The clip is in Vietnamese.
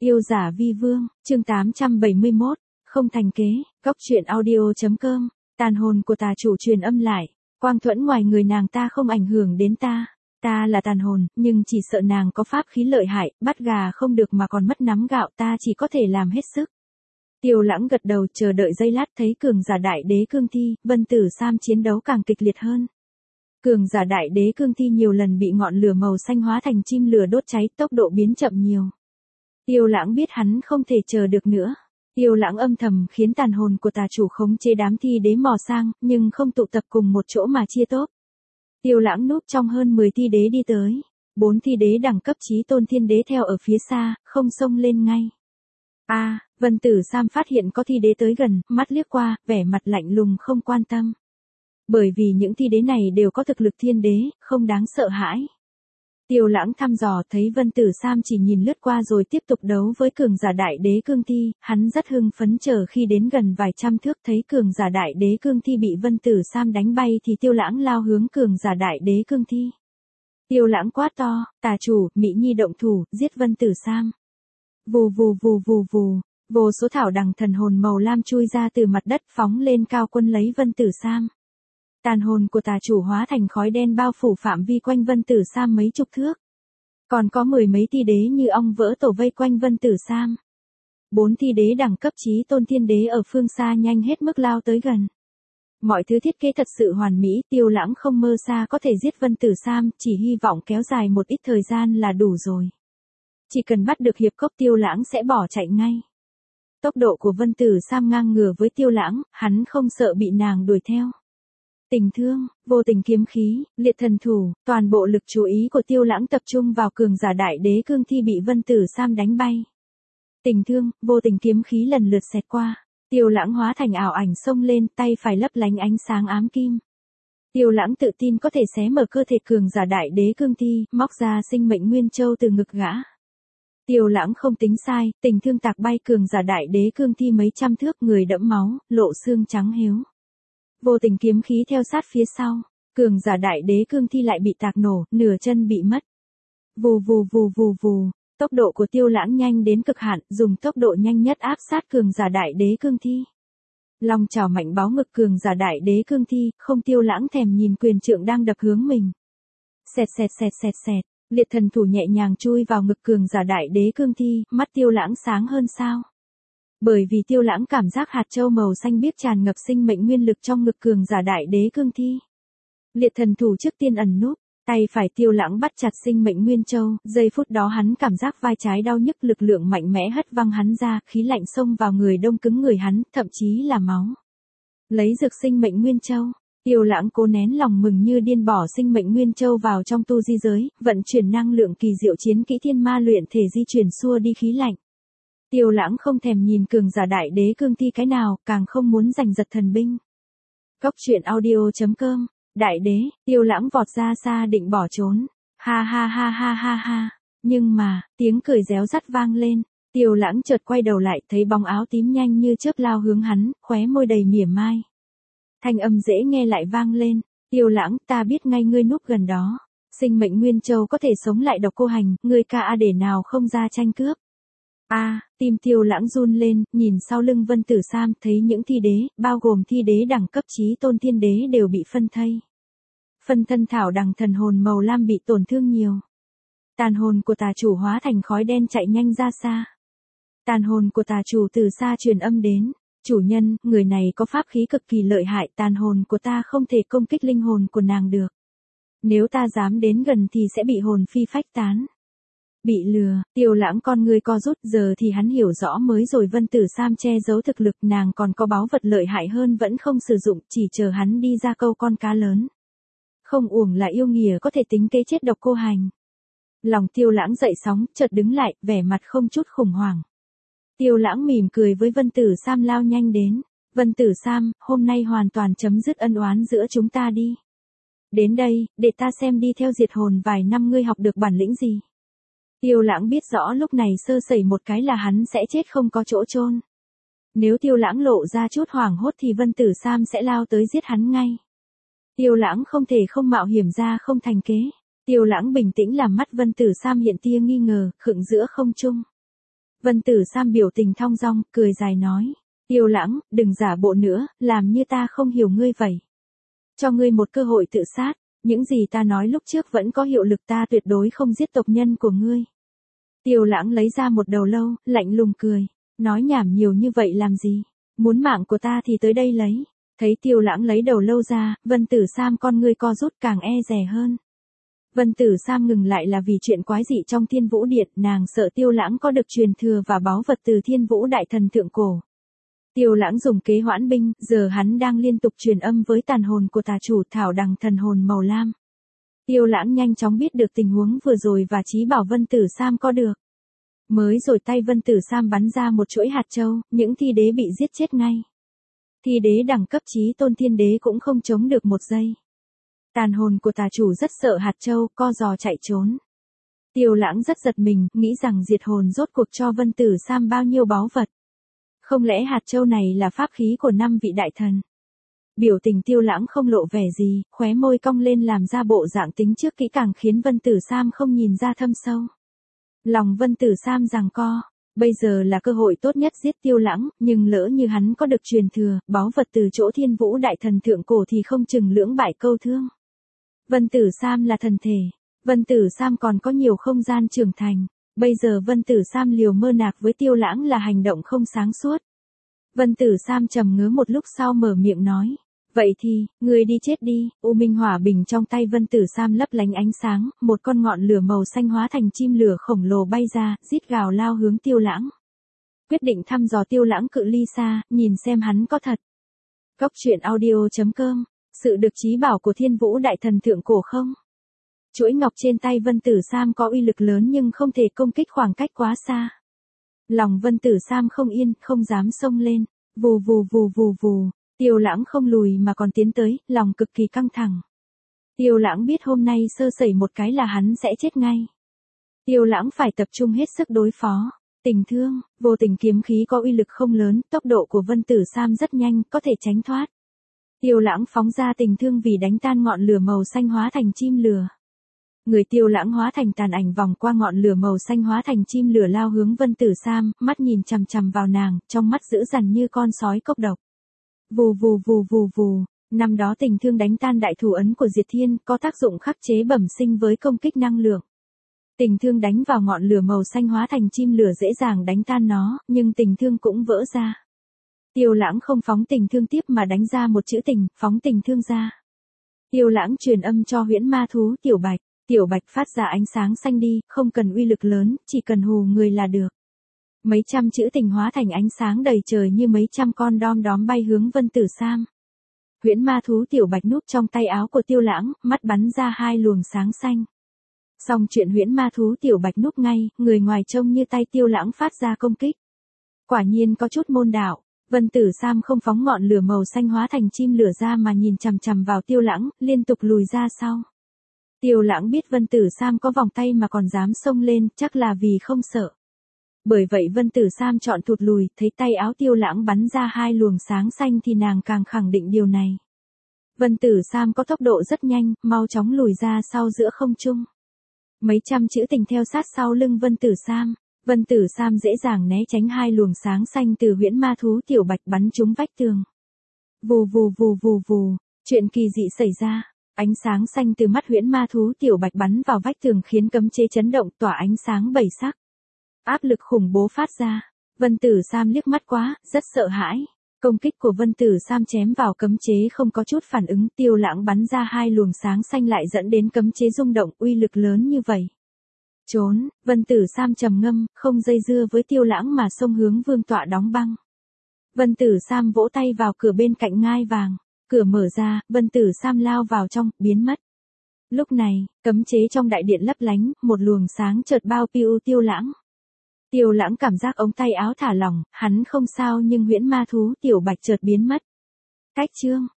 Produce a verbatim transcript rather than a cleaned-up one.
Yêu giả vi vương, chương tám trăm bảy mươi mốt, không thành kế, góc truyện audio.com, tàn hồn của tà chủ truyền âm lại, quang thuẫn ngoài người nàng ta không ảnh hưởng đến ta, ta là tàn hồn, nhưng chỉ sợ nàng có pháp khí lợi hại, bắt gà không được mà còn mất nắm gạo, ta chỉ có thể làm hết sức. Tiêu Lãng gật đầu chờ đợi giây lát thấy cường giả đại đế cương thi, Vân Tử Sam chiến đấu càng kịch liệt hơn. Cường giả đại đế cương thi nhiều lần bị ngọn lửa màu xanh hóa thành chim lửa đốt cháy, tốc độ biến chậm nhiều. Tiêu Lãng biết hắn không thể chờ được nữa. Tiêu Lãng âm thầm khiến tàn hồn của tà chủ khống chế đám thi đế mò sang, nhưng không tụ tập cùng một chỗ mà chia tốp. Tiêu Lãng núp trong hơn mười thi đế đi tới. Bốn thi đế đẳng cấp chí tôn thiên đế theo ở phía xa, không xông lên ngay. A, à, Vân Tử Sam phát hiện có thi đế tới gần, mắt liếc qua, vẻ mặt lạnh lùng không quan tâm. Bởi vì những thi đế này đều có thực lực thiên đế, không đáng sợ hãi. Tiêu Lãng thăm dò thấy Vân Tử Sam chỉ nhìn lướt qua rồi tiếp tục đấu với cường giả đại đế cương thi, hắn rất hưng phấn chờ khi đến gần vài trăm thước thấy cường giả đại đế cương thi bị Vân Tử Sam đánh bay thì Tiêu Lãng lao hướng cường giả đại đế cương thi. Tiêu Lãng quát to, tà chủ, Mỹ Nhi động thủ, giết Vân Tử Sam. Vù vù vù vù vù, vô số thảo đằng thần hồn màu lam chui ra từ mặt đất phóng lên cao quân lấy Vân Tử Sam. Tàn hồn của tà chủ hóa thành khói đen bao phủ phạm vi quanh Vân Tử Sam mấy chục thước. Còn có mười mấy thi đế như ong vỡ tổ vây quanh Vân Tử Sam. Bốn thi đế đẳng cấp chí tôn thiên đế ở phương xa nhanh hết mức lao tới gần. Mọi thứ thiết kế thật sự hoàn mỹ, Tiêu Lãng không mơ xa có thể giết Vân Tử Sam, chỉ hy vọng kéo dài một ít thời gian là đủ rồi. Chỉ cần bắt được hiệp cốc Tiêu Lãng sẽ bỏ chạy ngay. Tốc độ của Vân Tử Sam ngang ngửa với Tiêu Lãng, hắn không sợ bị nàng đuổi theo. Tình thương, vô tình kiếm khí, liệt thần thủ, toàn bộ lực chú ý của Tiêu Lãng tập trung vào cường giả đại đế cương thi bị Vân Tử Sam đánh bay. Tình thương, vô tình kiếm khí lần lượt xẹt qua, Tiêu Lãng hóa thành ảo ảnh xông lên, tay phải lấp lánh ánh sáng ám kim. Tiêu Lãng tự tin có thể xé mở cơ thể cường giả đại đế cương thi, móc ra sinh mệnh nguyên châu từ ngực gã. Tiêu Lãng không tính sai, tình thương tạc bay cường giả đại đế cương thi mấy trăm thước, người đẫm máu, lộ xương trắng héo. Vô tình kiếm khí theo sát phía sau, cường giả đại đế cương thi lại bị tạc nổ, nửa chân bị mất. Vù vù vù vù vù, tốc độ của Tiêu Lãng nhanh đến cực hạn, dùng tốc độ nhanh nhất áp sát cường giả đại đế cương thi. Long chảo mạnh báo ngực cường giả đại đế cương thi, không Tiêu Lãng thèm nhìn quyền trượng đang đập hướng mình. Xẹt xẹt xẹt xẹt xẹt, liệt thần thủ nhẹ nhàng chui vào ngực cường giả đại đế cương thi, mắt Tiêu Lãng sáng hơn sao. Bởi vì Tiêu Lãng cảm giác hạt châu màu xanh biếc tràn ngập sinh mệnh nguyên lực trong ngực cường giả đại đế cương thi. Liệt thần thủ trước tiên ẩn núp, tay phải Tiêu Lãng bắt chặt sinh mệnh nguyên châu, giây phút đó hắn cảm giác vai trái đau nhức, lực lượng mạnh mẽ hất văng hắn ra, khí lạnh xông vào người đông cứng người hắn, thậm chí là máu. Lấy dược sinh mệnh nguyên châu, Tiêu Lãng cố nén lòng mừng như điên bỏ sinh mệnh nguyên châu vào trong tu di giới, vận chuyển năng lượng kỳ diệu chiến kỹ thiên ma luyện thể di chuyển xua đi khí lạnh. Tiêu Lãng không thèm nhìn cường giả đại đế cương thi cái nào, càng không muốn giành giật thần binh. Góc truyện audio.com, đại đế, Tiêu Lãng vọt ra xa định bỏ trốn. Ha ha ha ha ha ha. Nhưng mà, tiếng cười réo rắt vang lên. Tiêu Lãng chợt quay đầu lại thấy bóng áo tím nhanh như chớp lao hướng hắn, khóe môi đầy mỉa mai. Thanh âm dễ nghe lại vang lên. Tiêu Lãng, ta biết ngay ngươi núp gần đó. Sinh mệnh nguyên châu có thể sống lại độc cô hành, ngươi ca a để nào không ra tranh cướp. A, à, tim Tiêu Lãng run lên, nhìn sau lưng Vân Tử Sam, thấy những thi đế, bao gồm thi đế đẳng cấp chí tôn thiên đế đều bị phân thây. Phân thân thảo đằng thần hồn màu lam bị tổn thương nhiều. Tàn hồn của tà chủ hóa thành khói đen chạy nhanh ra xa. Tàn hồn của tà chủ từ xa truyền âm đến, chủ nhân, người này có pháp khí cực kỳ lợi hại, tàn hồn của ta không thể công kích linh hồn của nàng được. Nếu ta dám đến gần thì sẽ bị hồn phi phách tán. Bị lừa, Tiêu Lãng con người co rút, giờ thì hắn hiểu rõ mới rồi Vân Tử Sam che giấu thực lực, nàng còn có báu vật lợi hại hơn vẫn không sử dụng, chỉ chờ hắn đi ra câu con cá lớn. Không uổng là yêu nghìa có thể tính kế chết độc cô hành. Lòng Tiêu Lãng dậy sóng, chợt đứng lại, vẻ mặt không chút khủng hoảng. Tiêu Lãng mỉm cười với Vân Tử Sam lao nhanh đến. Vân Tử Sam, hôm nay hoàn toàn chấm dứt ân oán giữa chúng ta đi. Đến đây, để ta xem đi theo diệt hồn vài năm ngươi học được bản lĩnh gì. Tiêu Lãng biết rõ lúc này sơ sẩy một cái là hắn sẽ chết không có chỗ chôn. Nếu Tiêu Lãng lộ ra chút hoảng hốt thì Vân Tử Sam sẽ lao tới giết hắn ngay. Tiêu Lãng không thể không mạo hiểm ra không thành kế. Tiêu Lãng bình tĩnh làm mắt Vân Tử Sam hiện tia nghi ngờ, khựng giữa không trung. Vân Tử Sam biểu tình thong dong, cười dài nói. Tiêu Lãng, đừng giả bộ nữa, làm như ta không hiểu ngươi vậy. Cho ngươi một cơ hội tự sát, những gì ta nói lúc trước vẫn có hiệu lực, ta tuyệt đối không giết tộc nhân của ngươi. Tiêu Lãng lấy ra một đầu lâu, lạnh lùng cười. Nói nhảm nhiều như vậy làm gì? Muốn mạng của ta thì tới đây lấy. Thấy Tiêu Lãng lấy đầu lâu ra, Vân Tử Sam con ngươi co rút càng e dè hơn. Vân Tử Sam ngừng lại là vì chuyện quái dị trong Thiên Vũ Điện, nàng sợ Tiêu Lãng có được truyền thừa và báu vật từ Thiên Vũ Đại Thần thượng cổ. Tiêu Lãng dùng kế hoãn binh, giờ hắn đang liên tục truyền âm với tàn hồn của tà chủ thảo đằng thần hồn màu lam. Tiêu Lãng nhanh chóng biết được tình huống vừa rồi và trí bảo Vân Tử Sam có được. Mới rồi tay Vân Tử Sam bắn ra một chuỗi hạt châu, những thi đế bị giết chết ngay. Thi đế đẳng cấp chí tôn thiên đế cũng không chống được một giây. Tàn hồn của tà chủ rất sợ hạt châu, co giò chạy trốn. Tiêu Lãng rất giật mình, nghĩ rằng diệt hồn rốt cuộc cho Vân Tử Sam bao nhiêu báu vật. Không lẽ hạt châu này là pháp khí của năm vị đại thần? Biểu tình Tiêu Lãng không lộ vẻ gì, khóe môi cong lên làm ra bộ dạng tính trước kỹ càng khiến Vân Tử Sam không nhìn ra thâm sâu. Lòng Vân Tử Sam giằng co, bây giờ là cơ hội tốt nhất giết Tiêu Lãng, nhưng lỡ như hắn có được truyền thừa, báu vật từ chỗ Thiên Vũ Đại Thần thượng cổ thì không chừng lưỡng bại câu thương. Vân Tử Sam là thần thể, Vân Tử Sam còn có nhiều không gian trưởng thành, bây giờ Vân Tử Sam liều mơ nạc với Tiêu Lãng là hành động không sáng suốt. Vân Tử Sam trầm ngớ một lúc sau mở miệng nói, vậy thì, ngươi đi chết đi. U minh hỏa bình trong tay Vân Tử Sam lấp lánh ánh sáng, một con ngọn lửa màu xanh hóa thành chim lửa khổng lồ bay ra, rít gào lao hướng Tiêu Lãng. Quyết định thăm dò Tiêu Lãng cự ly xa, nhìn xem hắn có thật. Cốc truyện audio chấm com, sự được chí bảo của Thiên Vũ Đại Thần thượng cổ không? Chuỗi ngọc trên tay Vân Tử Sam có uy lực lớn nhưng không thể công kích khoảng cách quá xa. Lòng Vân Tử Sam không yên, không dám xông lên. Vù vù vù vù vù, Tiêu Lãng không lùi mà còn tiến tới, lòng cực kỳ căng thẳng. Tiêu Lãng biết hôm nay sơ sẩy một cái là hắn sẽ chết ngay. Tiêu Lãng phải tập trung hết sức đối phó. Tình thương, vô tình kiếm khí có uy lực không lớn, tốc độ của Vân Tử Sam rất nhanh, có thể tránh thoát. Tiêu Lãng phóng ra tình thương vì đánh tan ngọn lửa màu xanh hóa thành chim lửa. Người Tiêu Lãng hóa thành tàn ảnh vòng qua ngọn lửa màu xanh hóa thành chim lửa lao hướng Vân Tử Sam, mắt nhìn chằm chằm vào nàng, trong mắt dữ dằn như con sói cốc độc. Vù vù vù vù vù, năm đó tình thương đánh tan đại thủ ấn của Diệt Thiên, có tác dụng khắc chế bẩm sinh với công kích năng lượng. Tình thương đánh vào ngọn lửa màu xanh hóa thành chim lửa dễ dàng đánh tan nó, nhưng tình thương cũng vỡ ra. Tiêu Lãng không phóng tình thương tiếp mà đánh ra một chữ tình, phóng tình thương ra. Tiêu Lãng truyền âm cho huyễn ma thú Tiểu Bạch. Tiểu Bạch phát ra ánh sáng xanh đi, không cần uy lực lớn, chỉ cần hù người là được. Mấy trăm chữ tình hóa thành ánh sáng đầy trời như mấy trăm con đom đóm bay hướng Vân Tử Sam. Huyễn ma thú Tiểu Bạch núp trong tay áo của Tiêu Lãng, mắt bắn ra hai luồng sáng xanh. Xong chuyện huyễn ma thú Tiểu Bạch núp ngay, người ngoài trông như tay Tiêu Lãng phát ra công kích. Quả nhiên có chút môn đạo, Vân Tử Sam không phóng ngọn lửa màu xanh hóa thành chim lửa ra mà nhìn chằm chằm vào Tiêu Lãng, liên tục lùi ra sau. Tiêu Lãng biết Vân Tử Sam có vòng tay mà còn dám xông lên, chắc là vì không sợ. Bởi vậy Vân Tử Sam chọn thụt lùi, thấy tay áo Tiêu Lãng bắn ra hai luồng sáng xanh thì nàng càng khẳng định điều này. Vân Tử Sam có tốc độ rất nhanh, mau chóng lùi ra sau giữa không trung. Mấy trăm chữ tình theo sát sau lưng Vân Tử Sam. Vân Tử Sam dễ dàng né tránh hai luồng sáng xanh từ huyễn ma thú Tiểu Bạch bắn trúng vách tường. Vù vù vù vù vù, chuyện kỳ dị xảy ra. Ánh sáng xanh từ mắt huyễn ma thú Tiểu Bạch bắn vào vách tường khiến cấm chế chấn động, tỏa ánh sáng bảy sắc. Áp lực khủng bố phát ra. Vân Tử Sam liếc mắt quá, rất sợ hãi. Công kích của Vân Tử Sam chém vào cấm chế không có chút phản ứng, Tiêu Lãng bắn ra hai luồng sáng xanh lại dẫn đến cấm chế rung động, uy lực lớn như vậy. Trốn, Vân Tử Sam trầm ngâm, không dây dưa với Tiêu Lãng mà xông hướng vương tọa đóng băng. Vân Tử Sam vỗ tay vào cửa bên cạnh ngai vàng. Cửa mở ra, Vân Tử Sam lao vào trong, biến mất. Lúc này, cấm chế trong đại điện lấp lánh, một luồng sáng chợt bao piu Tiêu Lãng. Tiêu Lãng cảm giác ống tay áo thả lỏng, hắn không sao nhưng huyễn ma thú Tiểu Bạch chợt biến mất. Cách chương,